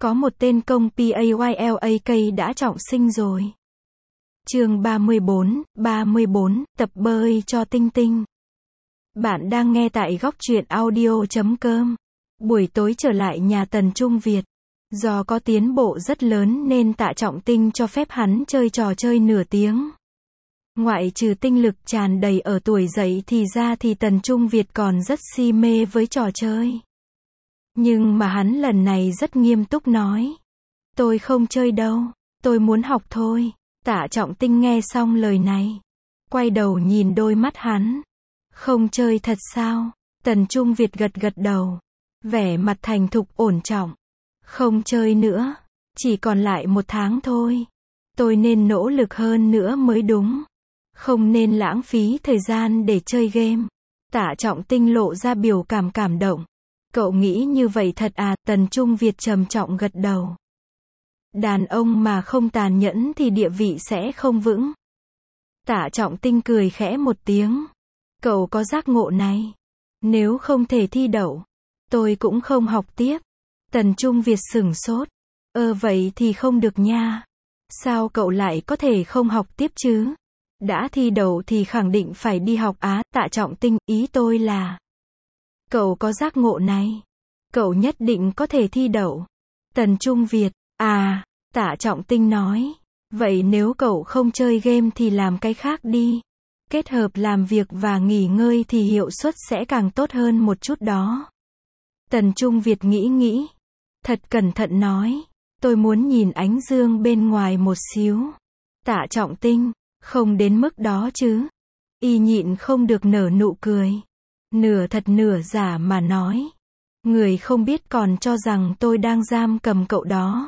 Có một tên công PAYLAK đã trọng sinh rồi. Chương 34, tập bơi cho Tinh Tinh. Bạn đang nghe tại góc truyện audio.com. Buổi tối trở lại nhà Tần Trung Việt. Do có tiến bộ rất lớn nên Tạ Trọng Tinh cho phép hắn chơi trò chơi nửa tiếng. Ngoại trừ tinh lực tràn đầy ở tuổi dậy thì ra thì Tần Trung Việt còn rất si mê với trò chơi. Nhưng mà hắn lần này rất nghiêm túc nói. Tôi không chơi đâu, tôi muốn học thôi. Tạ Trọng Tinh nghe xong lời này. Quay đầu nhìn đôi mắt hắn. Không chơi thật sao? Tần Trung Việt gật gật đầu. Vẻ mặt thành thục ổn trọng. Không chơi nữa. Chỉ còn lại 1 tháng thôi. Tôi nên nỗ lực hơn nữa mới đúng. Không nên lãng phí thời gian để chơi game. Tạ Trọng Tinh lộ ra biểu cảm động. Cậu nghĩ như vậy thật à? Tần Trung Việt trầm trọng gật đầu. Đàn ông mà không tàn nhẫn thì địa vị sẽ không vững. Tạ Trọng Tinh cười khẽ một tiếng. Cậu có giác ngộ này. Nếu không thể thi đậu, tôi cũng không học tiếp. Tần Trung Việt sửng sốt. Vậy thì không được nha. Sao cậu lại có thể không học tiếp chứ? Đã thi đậu thì khẳng định phải đi học á. Tạ Trọng Tinh, ý tôi là cậu có giác ngộ này. Cậu nhất định có thể thi đậu. Tần Trung Việt, Tạ Trọng Tinh nói. Vậy nếu cậu không chơi game thì làm cái khác đi. Kết hợp làm việc và nghỉ ngơi thì hiệu suất sẽ càng tốt hơn một chút đó. Tần Trung Việt nghĩ. Thật cẩn thận nói. Tôi muốn nhìn ánh dương bên ngoài một xíu. Tạ Trọng Tinh, không đến mức đó chứ. Y nhịn không được nở nụ cười. Nửa thật nửa giả mà nói. Người không biết còn cho rằng tôi đang giam cầm cậu đó.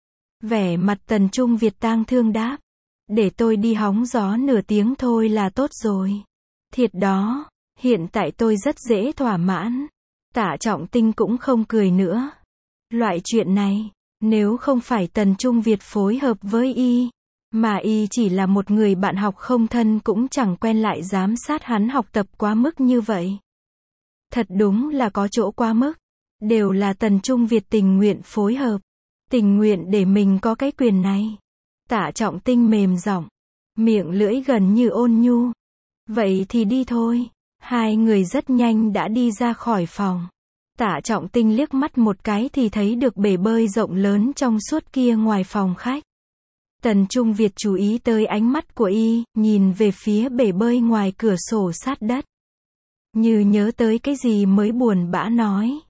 Vẻ mặt Tần Trung Việt tang thương đáp. Để tôi đi hóng gió nửa tiếng thôi là tốt rồi. Thiệt đó, hiện tại tôi rất dễ thỏa mãn. Tạ Trọng Tinh cũng không cười nữa. Loại chuyện này, nếu không phải Tần Trung Việt phối hợp với y, mà y chỉ là một người bạn học không thân cũng chẳng quen lại giám sát hắn học tập quá mức như vậy. Thật đúng là có chỗ quá mức. Đều là Tần Trung Việt tình nguyện phối hợp. Tình nguyện để mình có cái quyền này. Tạ Trọng Tinh mềm giọng. Miệng lưỡi gần như ôn nhu. Vậy thì đi thôi. Hai người rất nhanh đã đi ra khỏi phòng. Tạ Trọng Tinh liếc mắt một cái thì thấy được bể bơi rộng lớn trong suốt kia ngoài phòng khách. Tần Trung Việt chú ý tới ánh mắt của y, nhìn về phía bể bơi ngoài cửa sổ sát đất. Như nhớ tới cái gì mới buồn bã nói.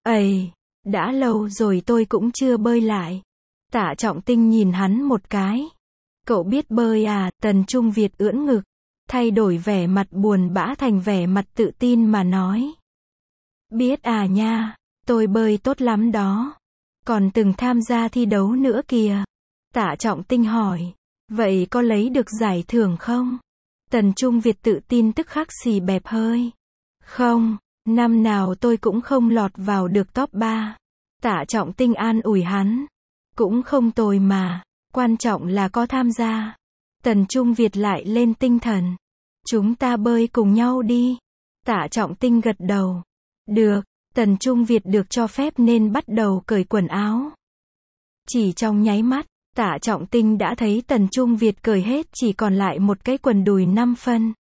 Đã lâu rồi tôi cũng chưa bơi lại. Tạ Trọng Tinh nhìn hắn một cái. Cậu biết bơi à? Tần Trung Việt ưỡn ngực. Thay đổi vẻ mặt buồn bã thành vẻ mặt tự tin mà nói. Biết à nha, tôi bơi tốt lắm đó. Còn từng tham gia thi đấu nữa kìa. Tạ Trọng Tinh hỏi. Vậy có lấy được giải thưởng không? Tần Trung Việt tự tin tức khắc xì bẹp hơi. Không, năm nào tôi cũng không lọt vào được top 3. Tạ Trọng Tinh an ủi hắn. Cũng không tồi mà, quan trọng là có tham gia. Tần Trung Việt lại lên tinh thần. Chúng ta bơi cùng nhau đi. Tạ Trọng Tinh gật đầu. Được, Tần Trung Việt được cho phép nên bắt đầu cởi quần áo. Chỉ trong nháy mắt, Tạ Trọng Tinh đã thấy Tần Trung Việt cởi hết chỉ còn lại một cái quần đùi 5 phân.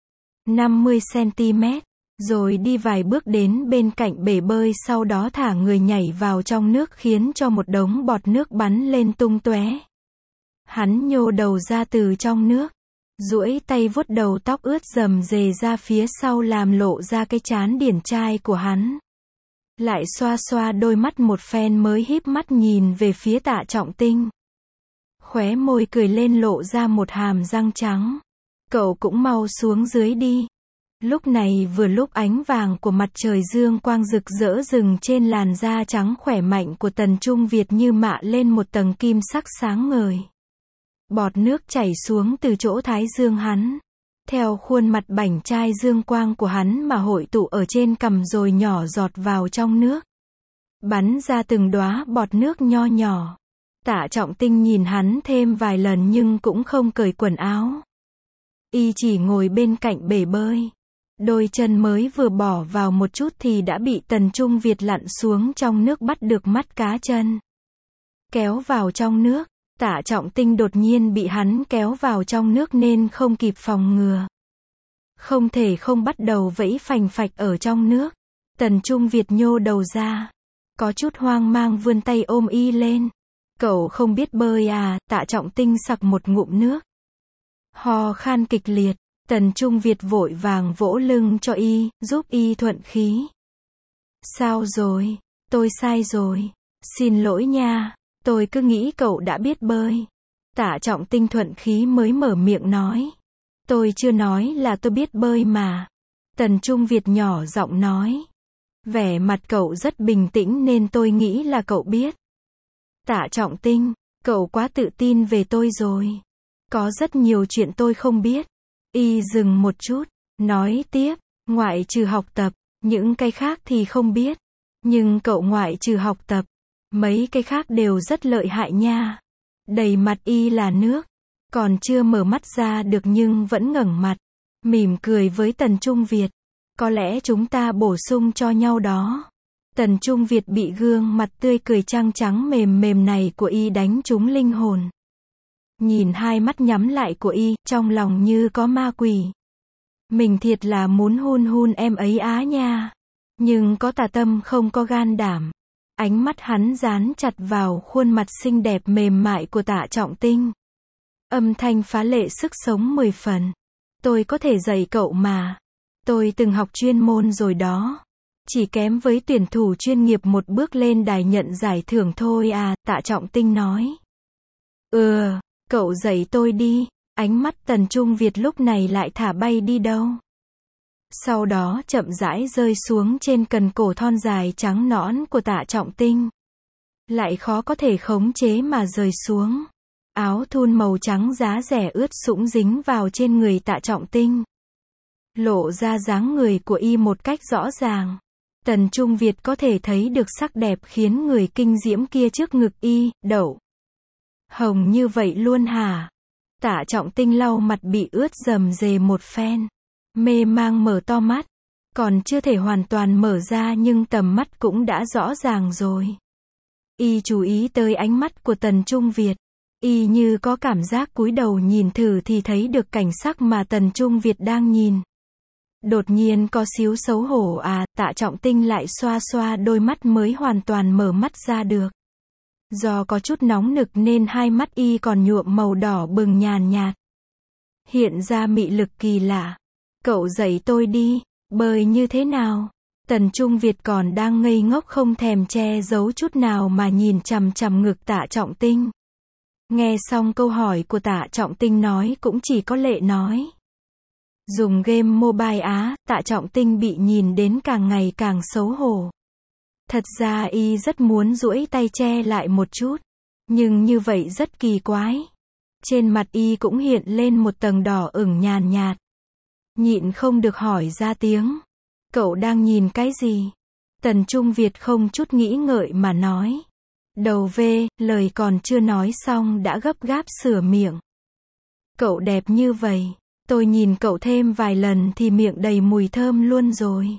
50cm. Rồi đi vài bước đến bên cạnh bể bơi sau đó thả người nhảy vào trong nước khiến cho một đống bọt nước bắn lên tung tóe. Hắn nhô đầu ra từ trong nước. Duỗi tay vuốt đầu tóc ướt rầm rề ra phía sau làm lộ ra cái trán điển trai của hắn. Lại xoa xoa đôi mắt một phen mới híp mắt nhìn về phía Tạ Trọng Tinh. Khóe môi cười lên lộ ra một hàm răng trắng. Cậu cũng mau xuống dưới đi. Lúc này vừa lúc ánh vàng của mặt trời dương quang rực rỡ rừng trên làn da trắng khỏe mạnh của Tần Trung Việt như mạ lên một tầng kim sắc sáng ngời. Bọt nước chảy xuống từ chỗ thái dương hắn. Theo khuôn mặt bảnh trai dương quang của hắn mà hội tụ ở trên cằm rồi nhỏ giọt vào trong nước. Bắn ra từng đóa bọt nước nho nhỏ. Tạ Trọng Tinh nhìn hắn thêm vài lần nhưng cũng không cởi quần áo. Y chỉ ngồi bên cạnh bể bơi. Đôi chân mới vừa bỏ vào một chút thì đã bị Tần Trung Việt lặn xuống trong nước bắt được mắt cá chân. kéo vào trong nước. Tạ Trọng Tinh đột nhiên bị hắn kéo vào trong nước nên không kịp phòng ngừa. Không thể không bắt đầu vẫy phành phạch ở trong nước. Tần Trung Việt nhô đầu ra. Có chút hoang mang vươn tay ôm y lên. Cậu không biết bơi à? Tạ Trọng Tinh sặc một ngụm nước. Ho khan kịch liệt. Tần Trung Việt vội vàng vỗ lưng cho y, giúp y thuận khí. Sao rồi? Tôi sai rồi. Xin lỗi nha. Tôi cứ nghĩ cậu đã biết bơi. Tạ Trọng Tinh thuận khí mới mở miệng nói. Tôi chưa nói là tôi biết bơi mà. Tần Trung Việt nhỏ giọng nói. Vẻ mặt cậu rất bình tĩnh nên tôi nghĩ là cậu biết. Tạ Trọng Tinh, cậu quá tự tin về tôi rồi. Có rất nhiều chuyện tôi không biết. Y dừng một chút, nói tiếp, ngoại trừ học tập, những cái khác thì không biết. Nhưng cậu ngoại trừ học tập, mấy cái khác đều rất lợi hại nha. Đầy mặt y là nước, còn chưa mở mắt ra được nhưng vẫn ngẩng mặt, mỉm cười với Tần Trung Việt. Có lẽ chúng ta bổ sung cho nhau đó. Tần Trung Việt bị gương mặt tươi cười trăng trắng mềm mềm này của y đánh trúng linh hồn. Nhìn hai mắt nhắm lại của y, trong lòng như có ma quỷ. Mình thiệt là muốn hun hun em ấy á nha. Nhưng có tà tâm không có gan đảm. Ánh mắt hắn dán chặt vào khuôn mặt xinh đẹp mềm mại của Tạ Trọng Tinh. Âm thanh phá lệ sức sống 10 phần. Tôi có thể dạy cậu mà. Tôi từng học chuyên môn rồi đó. Chỉ kém với tuyển thủ chuyên nghiệp một bước lên đài nhận giải thưởng thôi à, Tạ Trọng Tinh nói. Cậu dạy tôi đi. Ánh mắt Tần Trung Việt lúc này lại thả bay đi đâu. Sau đó chậm rãi rơi xuống trên cần cổ thon dài trắng nõn của Tạ Trọng Tinh. Lại khó có thể khống chế mà rơi xuống. Áo thun màu trắng giá rẻ ướt sũng dính vào trên người Tạ Trọng Tinh. Lộ ra dáng người của y một cách rõ ràng. Tần Trung Việt có thể thấy được sắc đẹp khiến người kinh diễm kia trước ngực y, đậu. Hồng như vậy luôn hả? Tạ Trọng Tinh lau mặt bị ướt rầm rề một phen. Mê mang mở to mắt. Còn chưa thể hoàn toàn mở ra nhưng tầm mắt cũng đã rõ ràng rồi. Y chú ý tới ánh mắt của Tần Trung Việt. Y như có cảm giác cúi đầu nhìn thử thì thấy được cảnh sắc mà Tần Trung Việt đang nhìn. Đột nhiên có xíu xấu hổ à, Tạ Trọng Tinh lại xoa xoa đôi mắt mới hoàn toàn mở mắt ra được. Do có chút nóng nực nên hai mắt y còn nhuộm màu đỏ bừng nhàn nhạt. Hiện ra mị lực kỳ lạ. Cậu dạy tôi đi, bơi như thế nào? Tần Trung Việt còn đang ngây ngốc không thèm che giấu chút nào mà nhìn chằm chằm ngực Tạ Trọng Tinh. Nghe xong câu hỏi của Tạ Trọng Tinh nói cũng chỉ có lệ nói. Dùng game mobile á, Tạ Trọng Tinh bị nhìn đến càng ngày càng xấu hổ. Thật ra y rất muốn duỗi tay che lại một chút. Nhưng như vậy rất kỳ quái. Trên mặt y cũng hiện lên một tầng đỏ ửng nhàn nhạt. Nhịn không được hỏi ra tiếng. Cậu đang nhìn cái gì? Tần Trung Việt không chút nghĩ ngợi mà nói. Đầu về, lời còn chưa nói xong đã gấp gáp sửa miệng. Cậu đẹp như vậy. Tôi nhìn cậu thêm vài lần thì miệng đầy mùi thơm luôn rồi.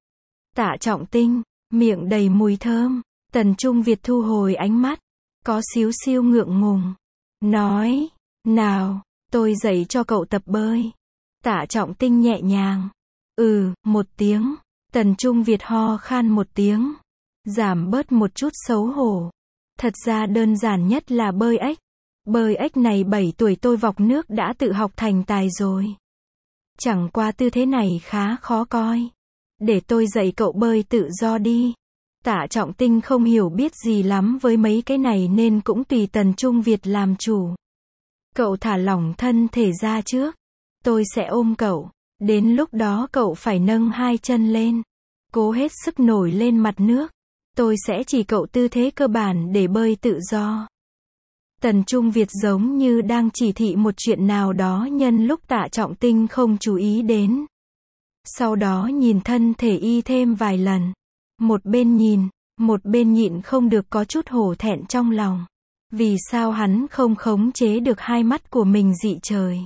Tạ Trọng Tinh, miệng đầy mùi thơm. Tần Trung Việt thu hồi ánh mắt. Có xíu xiu ngượng ngùng. Nói, nào, tôi dạy cho cậu tập bơi. Tạ Trọng Tinh nhẹ nhàng. Một tiếng. Tần Trung Việt ho khan một tiếng. Giảm bớt một chút xấu hổ. Thật ra đơn giản nhất là bơi ếch. Bơi ếch này 7 tuổi tôi vọc nước đã tự học thành tài rồi. Chẳng qua tư thế này khá khó coi. Để tôi dạy cậu bơi tự do đi. Tạ Trọng Tinh không hiểu biết gì lắm với mấy cái này nên cũng tùy Tần Trung Việt làm chủ. Cậu thả lỏng thân thể ra trước. Tôi sẽ ôm cậu. Đến lúc đó cậu phải nâng hai chân lên. Cố hết sức nổi lên mặt nước. Tôi sẽ chỉ cậu tư thế cơ bản để bơi tự do. Tần Trung Việt giống như đang chỉ thị một chuyện nào đó nhân lúc Tạ Trọng Tinh không chú ý đến. Sau đó nhìn thân thể y thêm vài lần. Một bên nhìn, một bên nhịn không được có chút hổ thẹn trong lòng. Vì sao hắn không khống chế được hai mắt của mình dị trời.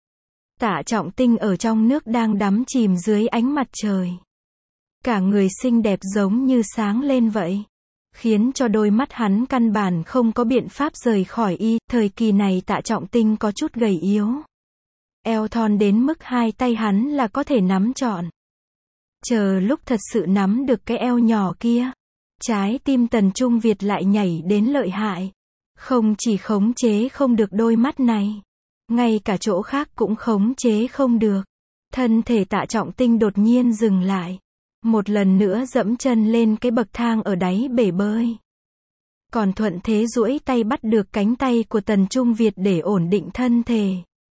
Tạ Trọng Tinh ở trong nước đang đắm chìm dưới ánh mặt trời. Cả người xinh đẹp giống như sáng lên vậy. khiến cho đôi mắt hắn căn bản không có biện pháp rời khỏi y. Thời kỳ này Tạ Trọng Tinh có chút gầy yếu. Eo thon đến mức hai tay hắn là có thể nắm trọn. Chờ lúc thật sự nắm được cái eo nhỏ kia, trái tim Tần Trung Việt lại nhảy đến lợi hại. Không chỉ khống chế không được đôi mắt này, ngay cả chỗ khác cũng khống chế không được. Thân thể Tạ Trọng Tinh đột nhiên dừng lại. Một lần nữa dẫm chân lên cái bậc thang ở đáy bể bơi. Còn thuận thế duỗi tay bắt được cánh tay của Tần Trung Việt để ổn định thân thể.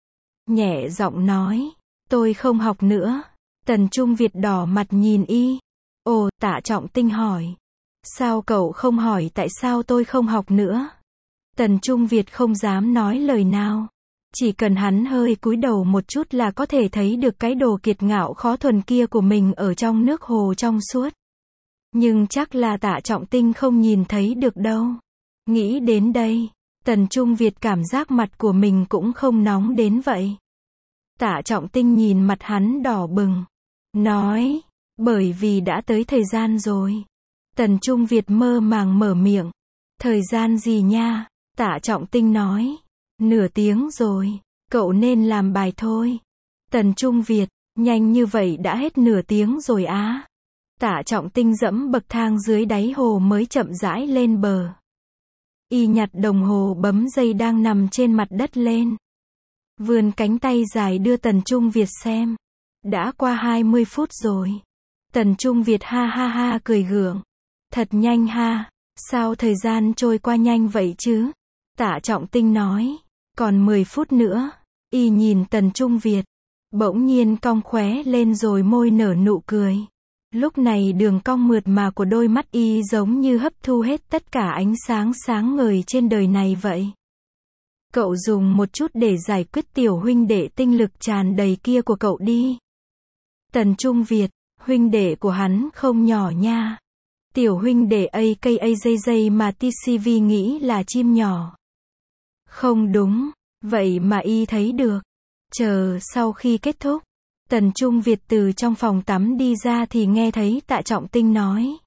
Nhẹ giọng nói, tôi không học nữa. Tần Trung Việt đỏ mặt nhìn y. Ồ, Tạ Trọng Tinh hỏi. Sao cậu không hỏi tại sao tôi không học nữa? Tần Trung Việt không dám nói lời nào. Chỉ cần hắn hơi cúi đầu một chút là có thể thấy được cái đồ kiệt ngạo khó thuần kia của mình ở trong nước hồ trong suốt. Nhưng chắc là Tạ Trọng Tinh không nhìn thấy được đâu. Nghĩ đến đây, Tần Trung Việt cảm giác mặt của mình cũng không nóng đến vậy. Tạ Trọng Tinh nhìn mặt hắn đỏ bừng. Nói, bởi vì đã tới thời gian rồi. Tần Trung Việt mơ màng mở miệng. Thời gian gì nha? Tạ Trọng Tinh nói. Nửa tiếng rồi, cậu nên làm bài thôi. Tần Trung Việt, nhanh như vậy đã hết nửa tiếng rồi á. Tạ Trọng Tinh dẫm bậc thang dưới đáy hồ mới chậm rãi lên bờ. Y nhặt đồng hồ bấm giây đang nằm trên mặt đất lên. Vươn cánh tay dài đưa Tần Trung Việt xem. Đã qua 20 phút rồi. Tần Trung Việt ha ha ha cười gượng. Thật nhanh ha, sao thời gian trôi qua nhanh vậy chứ? Tạ Trọng Tinh nói. Còn 10 phút nữa. Y nhìn Tần Trung Việt. Bỗng nhiên cong khóe lên rồi môi nở nụ cười. Lúc này đường cong mượt mà của đôi mắt y giống như hấp thu hết tất cả ánh sáng sáng ngời trên đời này vậy. Cậu dùng một chút để giải quyết tiểu huynh đệ tinh lực tràn đầy kia của cậu đi. Tần Trung Việt, huynh đệ của hắn không nhỏ nha. Tiểu huynh đệ AKAJJ mà TCV nghĩ là chim nhỏ. Không đúng, vậy mà y thấy được. Chờ sau khi kết thúc, Tần Trung Việt từ trong phòng tắm đi ra thì nghe thấy Tạ Trọng Tinh nói.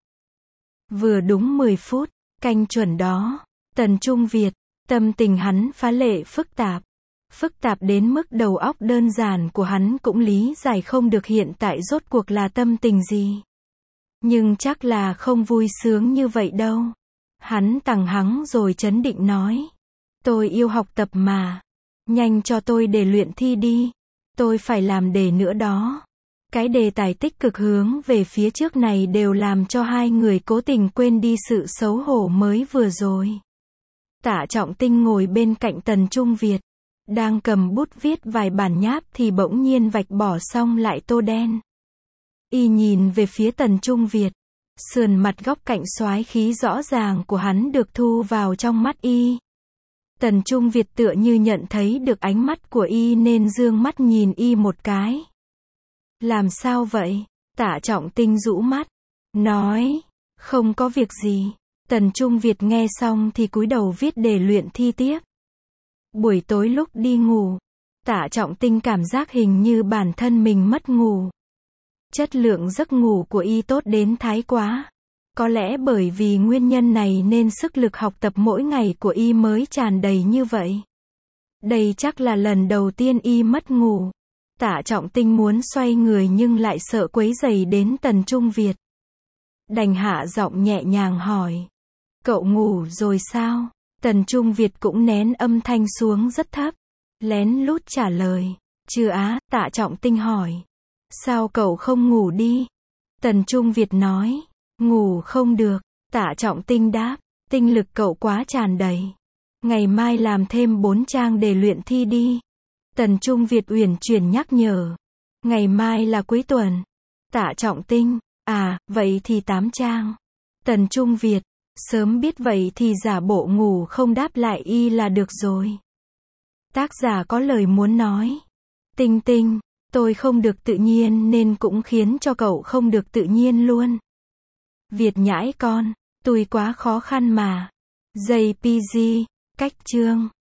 Vừa đúng 10 phút, canh chuẩn đó. Tần Trung Việt, tâm tình hắn phá lệ phức tạp. Phức tạp đến mức đầu óc đơn giản của hắn cũng lý giải không được hiện tại rốt cuộc là tâm tình gì. Nhưng chắc là không vui sướng như vậy đâu. Hắn tằng hắng rồi trấn định nói. Tôi yêu học tập mà. Nhanh cho tôi để luyện thi đi. Tôi phải làm đề nữa đó. Cái đề tài tích cực hướng về phía trước này đều làm cho hai người cố tình quên đi sự xấu hổ mới vừa rồi. Tạ Trọng Tinh ngồi bên cạnh Tần Trung Việt. Đang cầm bút viết vài bản nháp thì bỗng nhiên vạch bỏ xong lại tô đen. Y nhìn về phía Tần Trung Việt. Sườn mặt góc cạnh soái khí rõ ràng của hắn được thu vào trong mắt y. Tần Trung Việt tựa như nhận thấy được ánh mắt của y nên dương mắt nhìn y một cái. Làm sao vậy? Tạ Trọng Tinh rũ mắt. Nói. Không có việc gì. Tần Trung Việt nghe xong thì cúi đầu viết đề luyện thi tiếp. Buổi tối lúc đi ngủ, Tạ Trọng Tinh cảm giác hình như bản thân mình mất ngủ. Chất lượng giấc ngủ của y tốt đến thái quá. Có lẽ bởi vì nguyên nhân này nên sức lực học tập mỗi ngày của y mới tràn đầy như vậy. Đây chắc là lần đầu tiên y mất ngủ. Tạ Trọng Tinh muốn xoay người nhưng lại sợ quấy rầy đến Tần Trung Việt. Đành hạ giọng nhẹ nhàng hỏi. Cậu ngủ rồi sao? Tần Trung Việt cũng nén âm thanh xuống rất thấp. Lén lút trả lời. Chưa á, Tạ Trọng Tinh hỏi. Sao cậu không ngủ đi? Tần Trung Việt nói. Ngủ không được. Tạ Trọng Tinh đáp. Tinh lực cậu quá tràn đầy. Ngày mai làm thêm 4 trang để luyện thi đi. Tần Trung Việt uyển chuyển nhắc nhở. Ngày mai là cuối tuần. Tạ Trọng Tinh. À, vậy thì 8 trang. Tần Trung Việt. Sớm biết vậy thì giả bộ ngủ không đáp lại y là được rồi. Tác giả có lời muốn nói. Tinh Tinh, tôi không được tự nhiên nên cũng khiến cho cậu không được tự nhiên luôn. Việt nhãi con, tôi quá khó khăn mà. JPG, cách chương.